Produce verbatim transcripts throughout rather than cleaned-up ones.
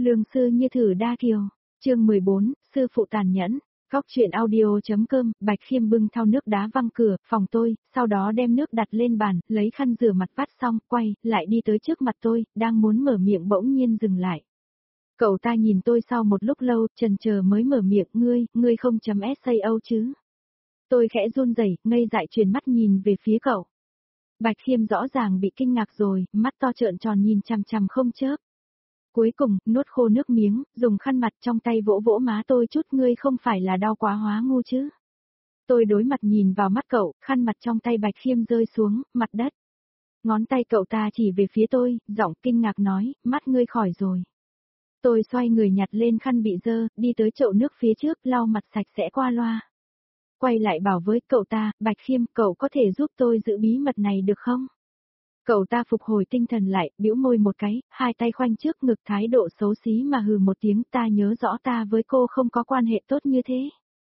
Lương sư như thử đa kiều, chương mười bốn, sư phụ tàn nhẫn, góc chuyện audio.com, Bạch Khiêm bưng thau nước đá văng cửa, phòng tôi, sau đó đem nước đặt lên bàn, lấy khăn rửa mặt vắt xong, quay, lại đi tới trước mặt tôi, đang muốn mở miệng bỗng nhiên dừng lại. Cậu ta nhìn tôi sau một lúc lâu, chần chờ mới mở miệng, ngươi, ngươi không chấm sao chứ? Tôi khẽ run rẩy, ngây dại chuyển mắt nhìn về phía cậu. Bạch Khiêm rõ ràng bị kinh ngạc rồi, mắt to trợn tròn nhìn chằm chằm không chớp. Cuối cùng, nuốt khô nước miếng, dùng khăn mặt trong tay vỗ vỗ má tôi chút, ngươi không phải là đau quá hóa ngu chứ. Tôi đối mặt nhìn vào mắt cậu, khăn mặt trong tay Bạch Khiêm rơi xuống, mặt đất. Ngón tay cậu ta chỉ về phía tôi, giọng kinh ngạc nói, mắt ngươi khỏi rồi. Tôi xoay người nhặt lên khăn bị dơ, đi tới chậu nước phía trước, lau mặt sạch sẽ qua loa. Quay lại bảo với cậu ta, Bạch Khiêm, cậu có thể giúp tôi giữ bí mật này được không? Cậu ta phục hồi tinh thần lại, bĩu môi một cái, hai tay khoanh trước ngực thái độ xấu xí mà hừ một tiếng, ta nhớ rõ ta với cô không có quan hệ tốt như thế.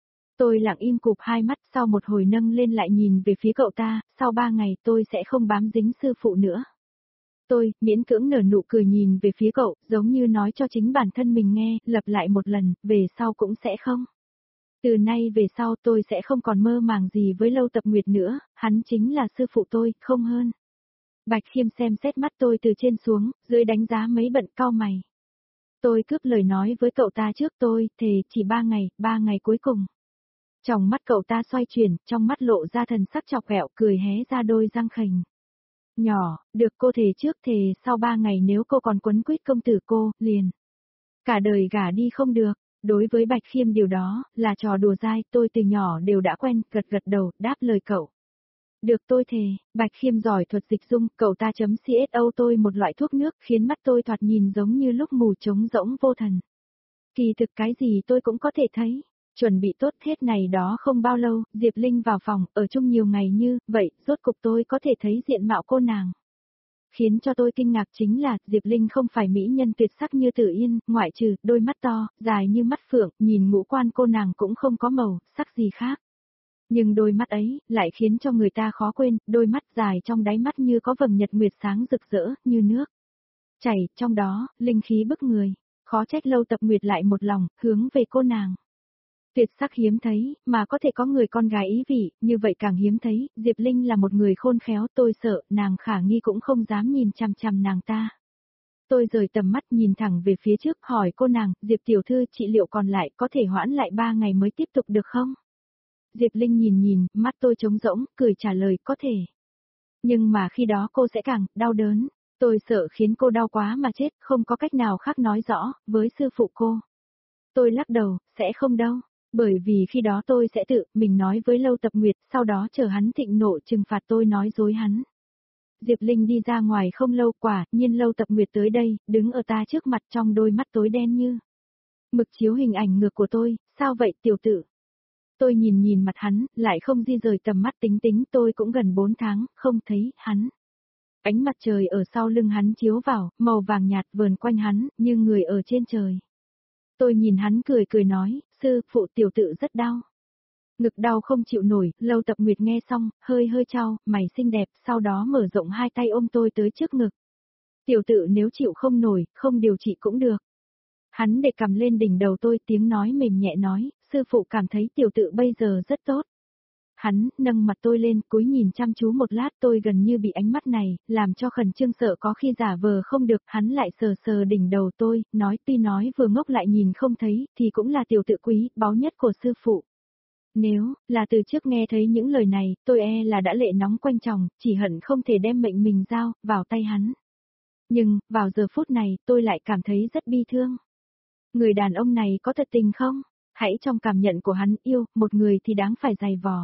Tôi lặng im cụp hai mắt, sau một hồi nâng lên lại nhìn về phía cậu ta, sau ba ngày tôi sẽ không bám dính sư phụ nữa. Tôi, miễn cưỡng nở nụ cười nhìn về phía cậu, giống như nói cho chính bản thân mình nghe, lặp lại một lần, về sau cũng sẽ không. Từ nay về sau tôi sẽ không còn mơ màng gì với Lâu Tập Nguyệt nữa, hắn chính là sư phụ tôi, không hơn. Bạch Khiêm xem xét mắt tôi từ trên xuống, dưới đánh giá mấy bận cau mày. Tôi cướp lời nói với cậu ta trước tôi, thề chỉ ba ngày, ba ngày cuối cùng. Trong mắt cậu ta xoay chuyển, trong mắt lộ ra thần sắc chọc ghẹo, cười hé ra đôi răng khềnh. Nhỏ, được cô thề trước thề sau ba ngày nếu cô còn quấn quýt công tử cô, liền. Cả đời gả đi không được. Đối với Bạch Khiêm điều đó, là trò đùa dai, tôi từ nhỏ đều đã quen, gật gật đầu, đáp lời cậu. Được tôi thề, Bạch Khiêm giỏi thuật dịch dung, cậu ta chấm xê ét o tôi một loại thuốc nước khiến mắt tôi thoạt nhìn giống như lúc mù trống rỗng vô thần. Kỳ thực cái gì tôi cũng có thể thấy. Chuẩn bị tốt hết này đó không bao lâu, Diệp Linh vào phòng, ở chung nhiều ngày như, vậy, rốt cục tôi có thể thấy diện mạo cô nàng. Khiến cho tôi kinh ngạc chính là, Diệp Linh không phải mỹ nhân tuyệt sắc như Tử Yên, ngoại trừ, đôi mắt to, dài như mắt phượng, nhìn ngũ quan cô nàng cũng không có màu, sắc gì khác. Nhưng đôi mắt ấy, lại khiến cho người ta khó quên, đôi mắt dài trong đáy mắt như có vầng nhật nguyệt sáng rực rỡ, như nước. Chảy, trong đó, linh khí bức người, khó trách Lâu Tập Nguyệt lại một lòng, hướng về cô nàng. Tuyệt sắc hiếm thấy, mà có thể có người con gái ý vị, như vậy càng hiếm thấy, Diệp Linh là một người khôn khéo, tôi sợ, nàng khả nghi cũng không dám nhìn chằm chằm nàng ta. Tôi rời tầm mắt nhìn thẳng về phía trước, hỏi cô nàng, Diệp tiểu thư, trị liệu còn lại có thể hoãn lại ba ngày mới tiếp tục được không? Diệp Linh nhìn nhìn, mắt tôi trống rỗng, cười trả lời, có thể. Nhưng mà khi đó cô sẽ càng đau đớn, tôi sợ khiến cô đau quá mà chết, không có cách nào khác nói rõ, với sư phụ cô. Tôi lắc đầu, sẽ không đâu. Bởi vì khi đó tôi sẽ tự mình nói với Lâu Tập Nguyệt, sau đó chờ hắn thịnh nộ trừng phạt tôi nói dối hắn. Diệp Linh đi ra ngoài không lâu, quả nhiên Lâu Tập Nguyệt tới đây, đứng ở ta trước mặt trong đôi mắt tối đen như mực chiếu hình ảnh ngược của tôi, sao vậy tiểu tử? Tôi nhìn nhìn mặt hắn, lại không di rời tầm mắt, tính tính tôi cũng gần bốn tháng, không thấy hắn. Ánh mặt trời ở sau lưng hắn chiếu vào, màu vàng nhạt vờn quanh hắn, như người ở trên trời. Tôi nhìn hắn cười cười nói, sư phụ tiểu tự rất đau. Ngực đau không chịu nổi, Lâu Tập Nguyệt nghe xong, hơi hơi trao, mày xinh đẹp, sau đó mở rộng hai tay ôm tôi tới trước ngực. Tiểu tự nếu chịu không nổi, không điều trị cũng được. Hắn để cầm lên đỉnh đầu tôi, tiếng nói mềm nhẹ nói, sư phụ cảm thấy tiểu tự bây giờ rất tốt. Hắn, nâng mặt tôi lên, cúi nhìn chăm chú một lát, tôi gần như bị ánh mắt này, làm cho khẩn trương sợ có khi giả vờ không được, hắn lại sờ sờ đỉnh đầu tôi, nói tuy nói vừa ngốc lại nhìn không thấy, thì cũng là tiểu tự quý, báu nhất của sư phụ. Nếu, là từ trước nghe thấy những lời này, tôi e là đã lệ nóng quanh chồng, chỉ hận không thể đem mệnh mình giao, vào tay hắn. Nhưng, vào giờ phút này, tôi lại cảm thấy rất bi thương. Người đàn ông này có thật tình không? Hãy trong cảm nhận của hắn yêu, một người thì đáng phải dày vò.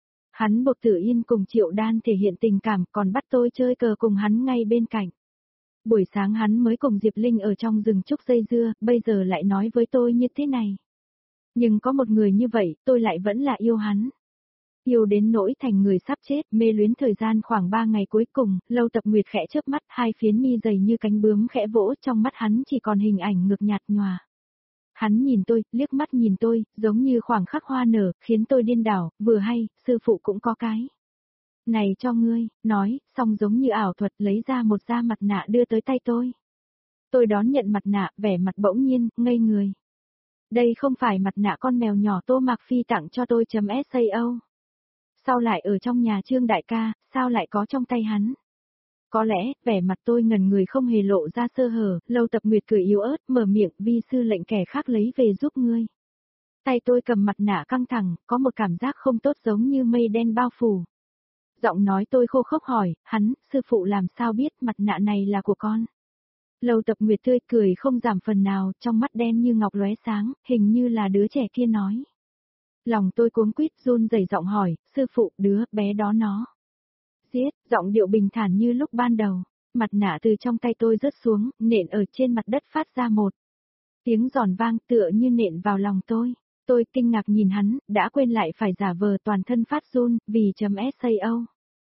Hắn buộc Tử Yên cùng Triệu Đan thể hiện tình cảm, còn bắt tôi chơi cờ cùng hắn ngay bên cạnh. Buổi sáng hắn mới cùng Diệp Linh ở trong rừng trúc dây dưa, bây giờ lại nói với tôi như thế này. Nhưng có một người như vậy, tôi lại vẫn là yêu hắn. Yêu đến nỗi thành người sắp chết, mê luyến thời gian khoảng ba ngày cuối cùng, Lâu Tập Nguyệt khẽ chớp mắt, hai phiến mi dày như cánh bướm khẽ vỗ, trong mắt hắn chỉ còn hình ảnh ngược nhạt nhòa. Hắn nhìn tôi, liếc mắt nhìn tôi, giống như khoảng khắc hoa nở, khiến tôi điên đảo, vừa hay, sư phụ cũng có cái. Này cho ngươi, nói, xong giống như ảo thuật lấy ra một da mặt nạ đưa tới tay tôi. Tôi đón nhận mặt nạ, vẻ mặt bỗng nhiên, ngây người. Đây không phải mặt nạ con mèo nhỏ Tô Mạc Phi tặng cho tôi chấm sao. Sao lại ở trong nhà Trương đại ca, sao lại có trong tay hắn? Có lẽ, vẻ mặt tôi ngần người không hề lộ ra sơ hở, Lâu Tập Nguyệt cười yếu ớt, mở miệng, vi sư lệnh kẻ khác lấy về giúp ngươi. Tay tôi cầm mặt nạ căng thẳng, có một cảm giác không tốt giống như mây đen bao phủ. Giọng nói tôi khô khốc hỏi, hắn, sư phụ làm sao biết mặt nạ này là của con? Lâu Tập Nguyệt tươi cười không giảm phần nào, trong mắt đen như ngọc lóe sáng, hình như là đứa trẻ kia nói. Lòng tôi cuống quýt run rẩy giọng hỏi, sư phụ, đứa bé đó nó. Giết, giọng điệu bình thản như lúc ban đầu, mặt nạ từ trong tay tôi rớt xuống, nện ở trên mặt đất phát ra một tiếng giòn vang tựa như nện vào lòng tôi. Tôi kinh ngạc nhìn hắn, đã quên lại phải giả vờ toàn thân phát run, vì chấm sao.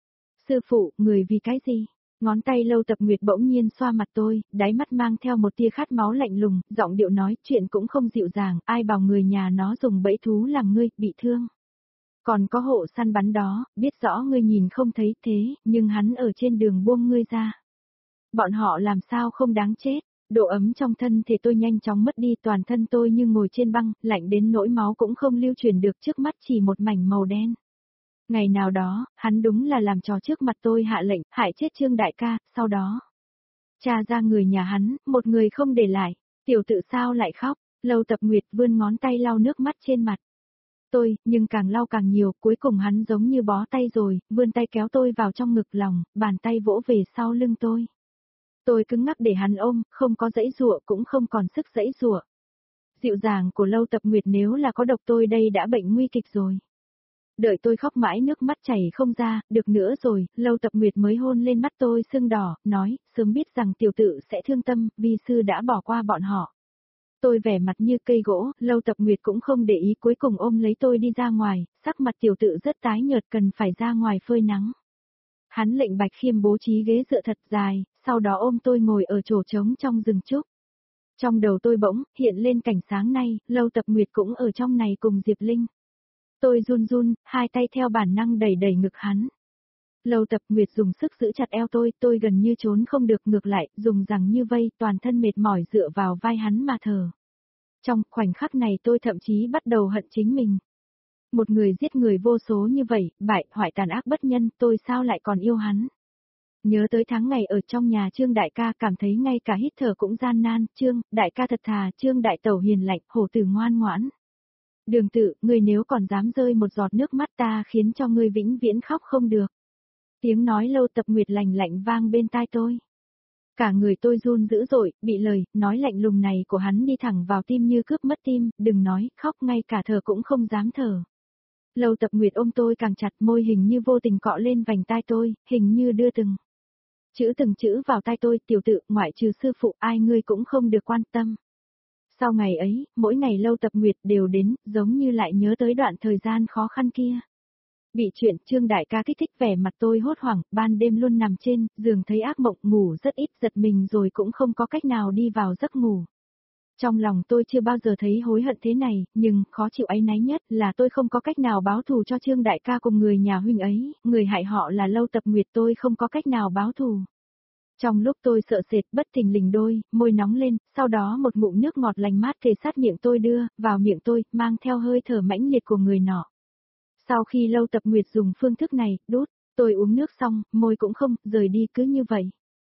Sư phụ, người vì cái gì? Ngón tay Lâu Tập Nguyệt bỗng nhiên xoa mặt tôi, đáy mắt mang theo một tia khát máu lạnh lùng, giọng điệu nói chuyện cũng không dịu dàng, ai bảo người nhà nó dùng bẫy thú làm ngươi, bị thương. Còn có hộ săn bắn đó, biết rõ ngươi nhìn không thấy thế, nhưng hắn ở trên đường buông ngươi ra. Bọn họ làm sao không đáng chết, độ ấm trong thân thể tôi nhanh chóng mất đi, toàn thân tôi như ngồi trên băng, lạnh đến nỗi máu cũng không lưu truyền được, trước mắt chỉ một mảnh màu đen. Ngày nào đó, hắn đúng là làm trò trước mặt tôi hạ lệnh, hại chết Trương đại ca, sau đó. Tra ra người nhà hắn, một người không để lại, tiểu tự sao lại khóc, Lâu Tập Nguyệt vươn ngón tay lau nước mắt trên mặt. Tôi, nhưng càng lau càng nhiều, cuối cùng hắn giống như bó tay rồi, vươn tay kéo tôi vào trong ngực lòng, bàn tay vỗ về sau lưng tôi. Tôi cứng ngắc để hắn ôm, không có dãy dụa cũng không còn sức dãy dụa. Dịu dàng của Lâu Tập Nguyệt nếu là có độc tôi đây đã bệnh nguy kịch rồi. Đợi tôi khóc mãi nước mắt chảy không ra, được nữa rồi, Lâu Tập Nguyệt mới hôn lên mắt tôi sưng đỏ, nói, sớm biết rằng tiểu tự sẽ thương tâm, vi sư đã bỏ qua bọn họ. Tôi vẻ mặt như cây gỗ, Lâu Tập Nguyệt cũng không để ý, cuối cùng ôm lấy tôi đi ra ngoài, sắc mặt tiểu tự rất tái nhợt, cần phải ra ngoài phơi nắng. Hắn lệnh Bạch Khiêm bố trí ghế dựa thật dài, sau đó ôm tôi ngồi ở chỗ trống trong rừng trúc. Trong đầu tôi bỗng hiện lên cảnh sáng nay, Lâu Tập Nguyệt cũng ở trong này cùng Diệp Linh. Tôi run run, hai tay theo bản năng đẩy đẩy ngực hắn. Lâu Tập Nguyệt dùng sức giữ chặt eo tôi, tôi gần như trốn không được, ngược lại, dùng rằng như vây, toàn thân mệt mỏi dựa vào vai hắn mà thở. Trong khoảnh khắc này tôi thậm chí bắt đầu hận chính mình. Một người giết người vô số như vậy, bại, hoại tàn ác bất nhân, tôi sao lại còn yêu hắn? Nhớ tới tháng ngày ở trong nhà Trương đại ca, cảm thấy ngay cả hít thở cũng gian nan, Trương, đại ca thật thà, Trương đại tẩu hiền lạnh, hổ tử ngoan ngoãn. Đường Tự, ngươi nếu còn dám rơi một giọt nước mắt ta khiến cho ngươi vĩnh viễn khóc không được. Tiếng nói Lâu Tập Nguyệt lạnh lạnh vang bên tai tôi. Cả người tôi run dữ dội, bị lời, nói lạnh lùng này của hắn đi thẳng vào tim như cướp mất tim, đừng nói, khóc ngay cả thở cũng không dám thở. Lâu Tập Nguyệt ôm tôi càng chặt, môi hình như vô tình cọ lên vành tai tôi, hình như đưa từng chữ từng chữ vào tai tôi, tiểu tự, ngoại trừ sư phụ ai ngươi cũng không được quan tâm. Sau ngày ấy, mỗi ngày Lâu Tập Nguyệt đều đến, giống như lại nhớ tới đoạn thời gian khó khăn kia. Bị chuyện Trương đại ca kích thích, vẻ mặt tôi hốt hoảng, ban đêm luôn nằm trên giường thấy ác mộng, ngủ rất ít, giật mình rồi cũng không có cách nào đi vào giấc ngủ. Trong lòng tôi chưa bao giờ thấy hối hận thế này, nhưng khó chịu áy náy nhất là tôi không có cách nào báo thù cho Trương đại ca cùng người nhà huynh ấy, người hại họ là Lâu Tập Nguyệt, tôi không có cách nào báo thù. Trong lúc tôi sợ sệt bất thình lình đôi, môi nóng lên, sau đó một ngụm nước ngọt lành mát kề sát miệng tôi đưa, vào miệng tôi, mang theo hơi thở mãnh liệt của người nọ. Sau khi Lâu Tập Nguyệt dùng phương thức này, đút, tôi uống nước xong, môi cũng không, rời đi cứ như vậy.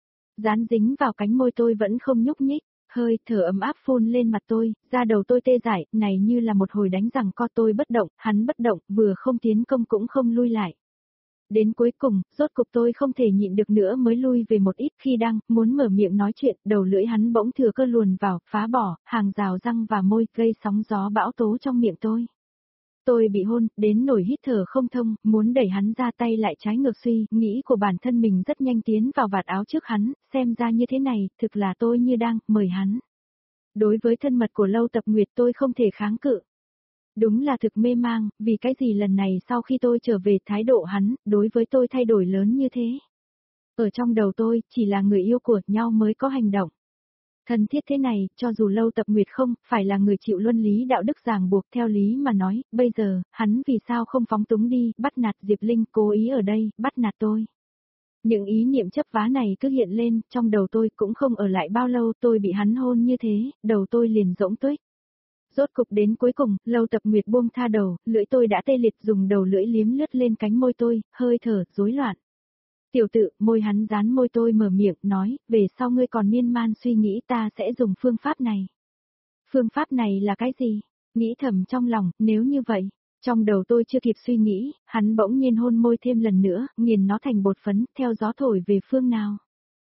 Dán dính vào cánh môi tôi vẫn không nhúc nhích, hơi thở ấm áp phun lên mặt tôi, da đầu tôi tê dại, này như là một hồi đánh rằng co, tôi bất động, hắn bất động, vừa không tiến công cũng không lui lại. Đến cuối cùng, rốt cục tôi không thể nhịn được nữa mới lui về một ít, khi đang muốn mở miệng nói chuyện, đầu lưỡi hắn bỗng thừa cơ luồn vào, phá bỏ, hàng rào răng và môi, gây sóng gió bão tố trong miệng tôi. Tôi bị hôn, đến nổi hít thở không thông, muốn đẩy hắn ra tay lại trái ngược suy, nghĩ của bản thân mình rất nhanh tiến vào vạt áo trước hắn, xem ra như thế này, thực là tôi như đang mời hắn. Đối với thân mật của Lâu Tập Nguyệt tôi không thể kháng cự. Đúng là thực mê mang, vì cái gì lần này sau khi tôi trở về thái độ hắn, đối với tôi thay đổi lớn như thế. Ở trong đầu tôi, chỉ là người yêu của nhau mới có hành động. Thân thiết thế này, cho dù Lâu Tập Nguyệt không, phải là người chịu luân lý đạo đức ràng buộc theo lý mà nói, bây giờ, hắn vì sao không phóng túng đi, bắt nạt Diệp Linh, cố ý ở đây, bắt nạt tôi. Những ý niệm chấp vá này cứ hiện lên, trong đầu tôi cũng không ở lại bao lâu, tôi bị hắn hôn như thế, đầu tôi liền rỗng tuếch. Rốt cục đến cuối cùng, Lâu Tập Nguyệt buông tha đầu, lưỡi tôi đã tê liệt, dùng đầu lưỡi liếm lướt lên cánh môi tôi, hơi thở rối loạn. Tiểu tự, môi hắn dán môi tôi mở miệng, nói, về sau ngươi còn miên man suy nghĩ ta sẽ dùng phương pháp này. Phương pháp này là cái gì? Nghĩ thầm trong lòng, nếu như vậy. Trong đầu tôi chưa kịp suy nghĩ, hắn bỗng nhiên hôn môi thêm lần nữa, nghiền nó thành bột phấn, theo gió thổi về phương nào.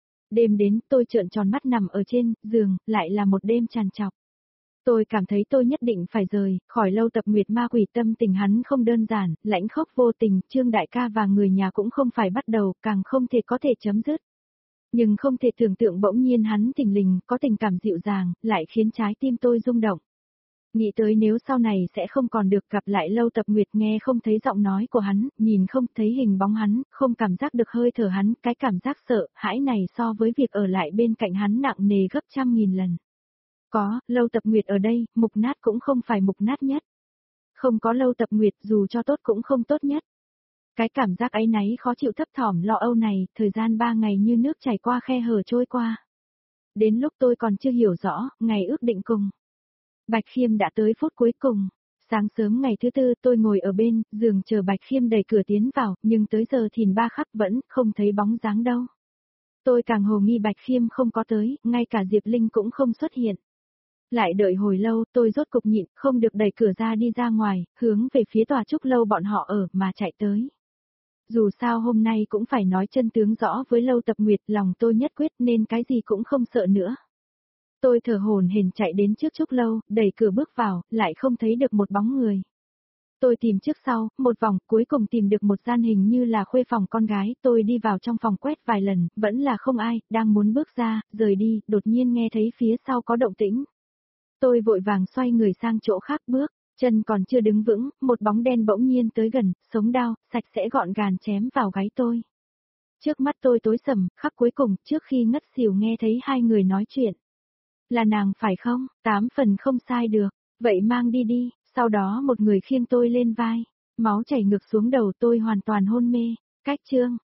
Đêm đến, tôi trợn tròn mắt nằm ở trên giường, lại là một đêm tràn trọc. Tôi cảm thấy tôi nhất định phải rời, khỏi Lâu Tập Nguyệt, ma quỷ tâm tình hắn không đơn giản, lãnh khốc vô tình, Trương đại ca và người nhà cũng không phải bắt đầu, càng không thể có thể chấm dứt. Nhưng không thể tưởng tượng bỗng nhiên hắn thình lình, có tình cảm dịu dàng, lại khiến trái tim tôi rung động. Nghĩ tới nếu sau này sẽ không còn được gặp lại Lâu Tập Nguyệt, nghe không thấy giọng nói của hắn, nhìn không thấy hình bóng hắn, không cảm giác được hơi thở hắn, cái cảm giác sợ, hãi này so với việc ở lại bên cạnh hắn nặng nề gấp trăm nghìn lần. Có, Lâu Tập Nguyệt ở đây, mục nát cũng không phải mục nát nhất. Không có Lâu Tập Nguyệt dù cho tốt cũng không tốt nhất. Cái cảm giác áy náy khó chịu thấp thỏm lo âu này, thời gian ba ngày như nước chảy qua khe hở trôi qua. Đến lúc tôi còn chưa hiểu rõ, ngày ước định cùng. Bạch Khiêm đã tới phút cuối cùng. Sáng sớm ngày thứ tư tôi ngồi ở bên, giường chờ Bạch Khiêm đẩy cửa tiến vào, nhưng tới giờ thìn ba khắc vẫn không thấy bóng dáng đâu. Tôi càng hồ nghi Bạch Khiêm không có tới, ngay cả Diệp Linh cũng không xuất hiện. Lại đợi hồi lâu, tôi rốt cục nhịn, không được đẩy cửa ra đi ra ngoài, hướng về phía tòa trúc lâu bọn họ ở, mà chạy tới. Dù sao hôm nay cũng phải nói chân tướng rõ với Lâu Tập Nguyệt, lòng tôi nhất quyết nên cái gì cũng không sợ nữa. Tôi thở hổn hển chạy đến trước trúc lâu, đẩy cửa bước vào, lại không thấy được một bóng người. Tôi tìm trước sau, một vòng, cuối cùng tìm được một gian hình như là khuê phòng con gái, tôi đi vào trong phòng quét vài lần, vẫn là không ai, đang muốn bước ra, rời đi, đột nhiên nghe thấy phía sau có động tĩnh. Tôi vội vàng xoay người sang chỗ khác bước, chân còn chưa đứng vững, một bóng đen bỗng nhiên tới gần, sống đao, sạch sẽ gọn gàng chém vào gáy tôi. Trước mắt tôi tối sầm, khắc cuối cùng, trước khi ngất xỉu nghe thấy hai người nói chuyện. Là nàng phải không? Tám phần không sai được, vậy mang đi đi, sau đó một người khiêng tôi lên vai, máu chảy ngược xuống đầu tôi hoàn toàn hôn mê, cách chương.